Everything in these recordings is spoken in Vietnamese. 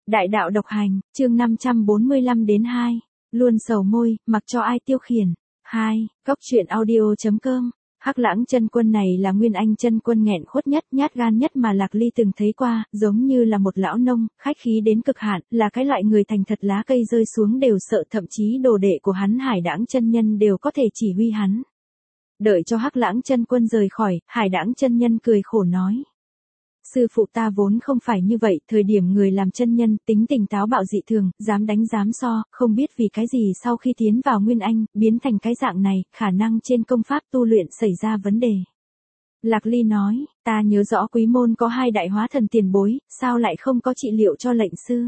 Đại đạo độc hành, chương 545 đến 2. Luôn sầu môi, mặc cho ai tiêu khiển. 2. Góc truyện audio.com. Hắc Lãng chân quân này là Nguyên Anh chân quân nghẹn khuất nhất, nhát gan nhất mà Lạc Ly từng thấy qua, giống như là một lão nông, khách khí đến cực hạn, là cái loại người thành thật lá cây rơi xuống đều sợ, thậm chí đồ đệ của hắn Hải Đãng chân nhân đều có thể chỉ huy hắn. Đợi cho Hắc Lãng chân quân rời khỏi, Hải Đãng chân nhân cười khổ nói: sư phụ ta vốn không phải như vậy, thời điểm người làm chân nhân, tính tình táo bạo dị thường, dám đánh dám so, không biết vì cái gì sau khi tiến vào Nguyên Anh, biến thành cái dạng này, khả năng trên công pháp tu luyện xảy ra vấn đề. Lạc Ly nói, ta nhớ rõ Quý môn có 2 đại hóa thần tiền bối, sao lại không có trị liệu cho lệnh sư?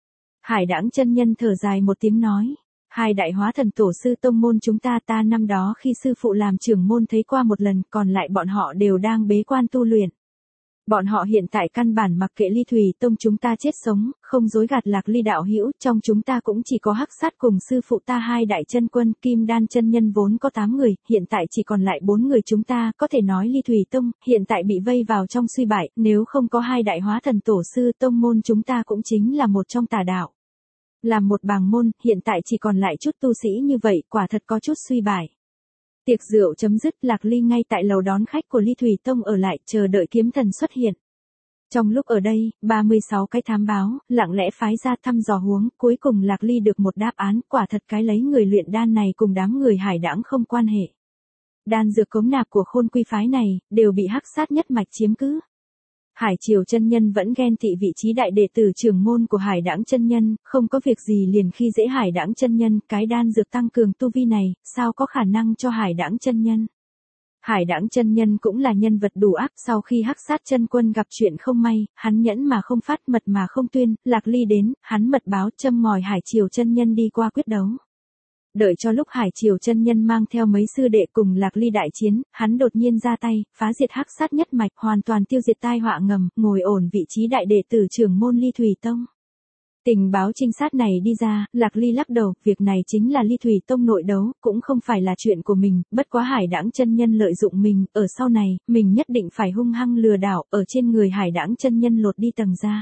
Hải Đãng chân nhân thở dài một tiếng nói: 2 đại hóa thần tổ sư tông môn chúng ta năm đó khi sư phụ làm trưởng môn thấy qua một lần, còn lại bọn họ đều đang bế quan tu luyện. Bọn họ hiện tại căn bản mặc kệ Ly Thủy Tông chúng ta chết sống, không dối gạt Lạc Ly đạo hữu, trong chúng ta cũng chỉ có Hắc Sát cùng sư phụ ta 2 đại chân quân, Kim Đan chân nhân vốn có 8 người, hiện tại chỉ còn lại 4 người chúng ta, có thể nói Ly Thủy Tông hiện tại bị vây vào trong suy bại, nếu không có 2 đại hóa thần tổ sư tông môn chúng ta cũng chính là một trong tà đạo. Làm một bàng môn, hiện tại chỉ còn lại chút tu sĩ như vậy, quả thật có chút suy bại. Tiệc rượu chấm dứt, Lạc Ly ngay tại lầu đón khách của Ly Thủy Tông ở lại, chờ đợi kiếm thần xuất hiện. Trong lúc ở đây, 36 cái thám báo, lặng lẽ phái ra thăm dò huống, cuối cùng Lạc Ly được một đáp án, quả thật cái lấy người luyện đan này cùng đám người Hải Đãng không quan hệ. Đan dược cống nạp của Khôn Quy phái này, đều bị Hắc Sát nhất mạch chiếm cứ. Hải Triều chân nhân vẫn ghen tị vị trí đại đệ tử trưởng môn của Hải Đãng chân nhân, không có việc gì liền khi dễ Hải Đãng chân nhân, cái đan dược tăng cường tu vi này, sao có khả năng cho Hải Đãng chân nhân. Hải Đãng chân nhân cũng là nhân vật đủ ác, sau khi Hắc Sát chân quân gặp chuyện không may, hắn nhẫn mà không phát, mật mà không tuyên, Lạc Ly đến, hắn mật báo châm ngòi Hải Triều chân nhân đi qua quyết đấu. Đợi cho lúc Hải Triều chân nhân mang theo mấy sư đệ cùng Lạc Ly đại chiến, hắn đột nhiên ra tay, phá diệt Hắc Sát nhất mạch, hoàn toàn tiêu diệt tai họa ngầm, ngồi ổn vị trí đại đệ tử trưởng môn Ly Thủy Tông. Tình báo trinh sát này đi ra, Lạc Ly lắc đầu, việc này chính là Ly Thủy Tông nội đấu, cũng không phải là chuyện của mình, bất quá Hải Đãng chân nhân lợi dụng mình, ở sau này, mình nhất định phải hung hăng lừa đảo, ở trên người Hải Đãng chân nhân lột đi tầng da.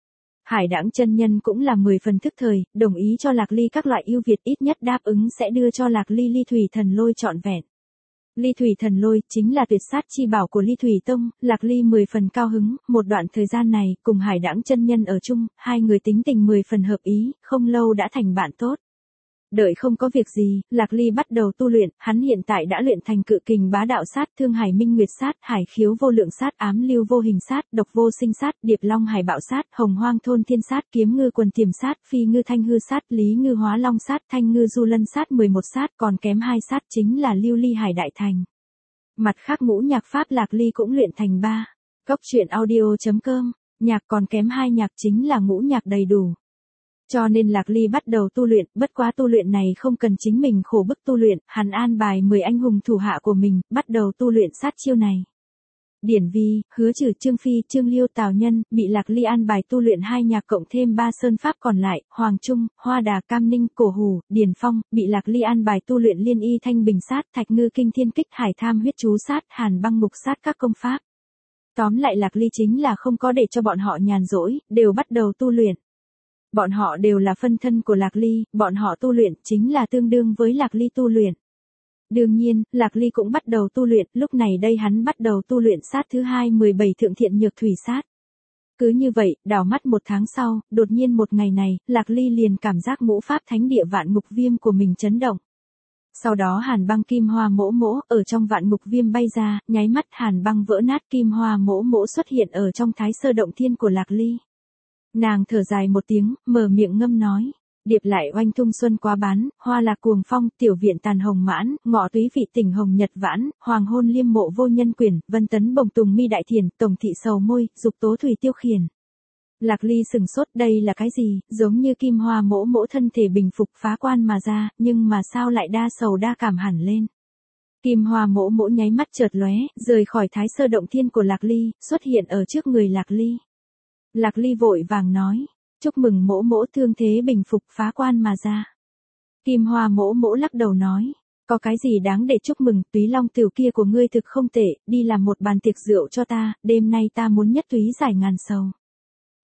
Hải Đãng chân nhân cũng là 10 phần thức thời, đồng ý cho Lạc Ly các loại ưu việt, ít nhất đáp ứng sẽ đưa cho Lạc Ly Ly Thủy thần lôi trọn vẹn. Ly Thủy thần lôi chính là tuyệt sát chi bảo của Ly Thủy Tông, Lạc Ly 10 phần cao hứng, một đoạn thời gian này, cùng Hải Đãng chân nhân ở chung, 2 người tính tình 10 phần hợp ý, không lâu đã thành bạn tốt. Đợi không có việc gì, Lạc Ly bắt đầu tu luyện, hắn hiện tại đã luyện thành cự kình bá đạo sát, thương hải minh nguyệt sát, hải khiếu vô lượng sát, ám lưu vô hình sát, độc vô sinh sát, điệp long hải bạo sát, hồng hoang thôn thiên sát, kiếm ngư quần tiềm sát, phi ngư thanh hư sát, lý ngư hóa long sát, thanh ngư du lân sát 11 sát, còn kém 2 sát chính là lưu ly hải đại thành. Mặt khác ngũ nhạc pháp Lạc Ly cũng luyện thành 3. Góc truyện audio.com, nhạc còn kém 2 nhạc chính là ngũ nhạc đầy đủ. Cho nên Lạc Ly bắt đầu tu luyện, bất quá tu luyện này không cần chính mình khổ bức tu luyện, hắn an bài 10 anh hùng thủ hạ của mình, bắt đầu tu luyện sát chiêu này. Điển Vi, Hứa Trừ, Trương Phi, Trương Liêu, Tào Nhân, bị Lạc Ly an bài tu luyện 2 nhạc cộng thêm 3 sơn pháp còn lại, Hoàng Trung, Hoa Đà, Cam Ninh, Cổ Hủ, Điền Phong, bị Lạc Ly an bài tu luyện Liên Y Thanh Bình sát, Thạch Ngư Kinh Thiên Kích, Hải Tham huyết chú sát, Hàn Băng Ngục sát các công pháp. Tóm lại Lạc Ly chính là không có để cho bọn họ nhàn rỗi, đều bắt đầu tu luyện. Bọn họ đều là phân thân của Lạc Ly, bọn họ tu luyện chính là tương đương với Lạc Ly tu luyện. Đương nhiên, Lạc Ly cũng bắt đầu tu luyện, lúc này đây hắn bắt đầu tu luyện sát thứ 17 thượng thiện nhược thủy sát. Cứ như vậy, đảo mắt 1 tháng sau, đột nhiên một ngày này, Lạc Ly liền cảm giác ngũ pháp thánh địa vạn ngục viêm của mình chấn động. Sau đó hàn băng kim hoa mỗ mỗ ở trong vạn ngục viêm bay ra, nháy mắt hàn băng vỡ nát, kim hoa mỗ mỗ xuất hiện ở trong thái sơ động thiên của Lạc Ly. Nàng thở dài một tiếng, mở miệng ngâm nói: điệp lại oanh tung xuân quá bán, hoa lạc cuồng phong, tiểu viện tàn hồng mãn, ngọ túy vị tỉnh hồng nhật vãn, hoàng hôn liêm mộ vô nhân quyển, vân tấn bồng tùng mi đại thiền, tổng thị sầu môi, dục tố thủy tiêu khiển. Lạc Ly sừng sốt, đây là cái gì, giống như kim hoa mỗ mỗ thân thể bình phục phá quan mà ra, nhưng mà sao lại đa sầu đa cảm hẳn lên. Kim hoa mỗ mỗ nháy mắt chợt lóe, rời khỏi thái sơ động thiên của Lạc Ly, xuất hiện ở trước người Lạc Ly. Lạc Ly vội vàng nói: chúc mừng mỗ mỗ thương thế bình phục phá quan mà ra. Kim hoa mỗ mỗ lắc đầu nói: có cái gì đáng để chúc mừng, túy long tiểu kia của ngươi thực không tệ, đi làm một bàn tiệc rượu cho ta, đêm nay ta muốn nhất túy giải ngàn sầu.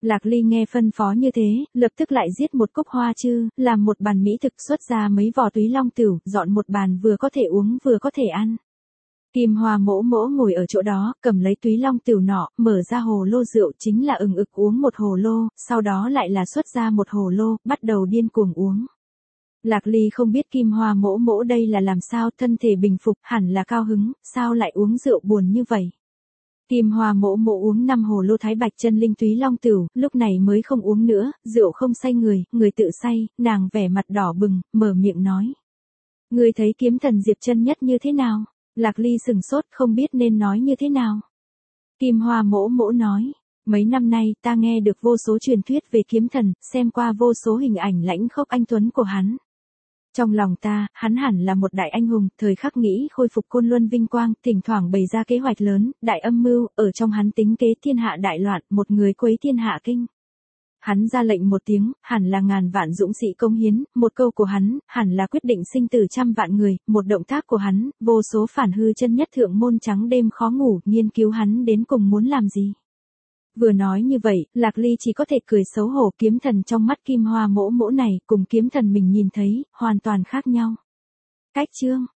Lạc Ly nghe phân phó như thế, lập tức lại giết một cúc hoa chư, làm một bàn mỹ thực xuất ra mấy vò túy long tửu, dọn một bàn vừa có thể uống vừa có thể ăn. Kim Hoa mỗ mỗ ngồi ở chỗ đó, cầm lấy túy long tửu nọ, mở ra hồ lô rượu chính là ừng ực uống một hồ lô, sau đó lại là xuất ra một hồ lô, bắt đầu điên cuồng uống. Lạc Ly không biết Kim Hoa mỗ mỗ đây là làm sao, thân thể bình phục, hẳn là cao hứng, sao lại uống rượu buồn như vậy. Kim Hoa mỗ mỗ uống 5 hồ lô thái bạch chân linh túy long tửu, lúc này mới không uống nữa, rượu không say người, người tự say, nàng vẻ mặt đỏ bừng, mở miệng nói. Người thấy kiếm thần Diệp Chân Nhất như thế nào? Lạc Ly sừng sốt không biết nên nói như thế nào. Kim Hoa mỗ mỗ nói. Mấy năm nay ta nghe được vô số truyền thuyết về kiếm thần, xem qua vô số hình ảnh lãnh khốc anh tuấn của hắn. Trong lòng ta, hắn hẳn là một đại anh hùng, thời khắc nghĩ khôi phục côn luân vinh quang, thỉnh thoảng bày ra kế hoạch lớn, đại âm mưu, ở trong hắn tính kế thiên hạ đại loạn, một người quấy thiên hạ kinh. Hắn ra lệnh một tiếng, hẳn là ngàn vạn dũng sĩ công hiến, một câu của hắn, hẳn là quyết định sinh tử trăm vạn người, một động tác của hắn, vô số phản hư chân nhất thượng môn trắng đêm khó ngủ, nghiên cứu hắn đến cùng muốn làm gì. Vừa nói như vậy, Lạc Ly chỉ có thể cười xấu hổ, kiếm thần trong mắt Kim Hoa mỗ mỗ này, cùng kiếm thần mình nhìn thấy, hoàn toàn khác nhau. Cách chương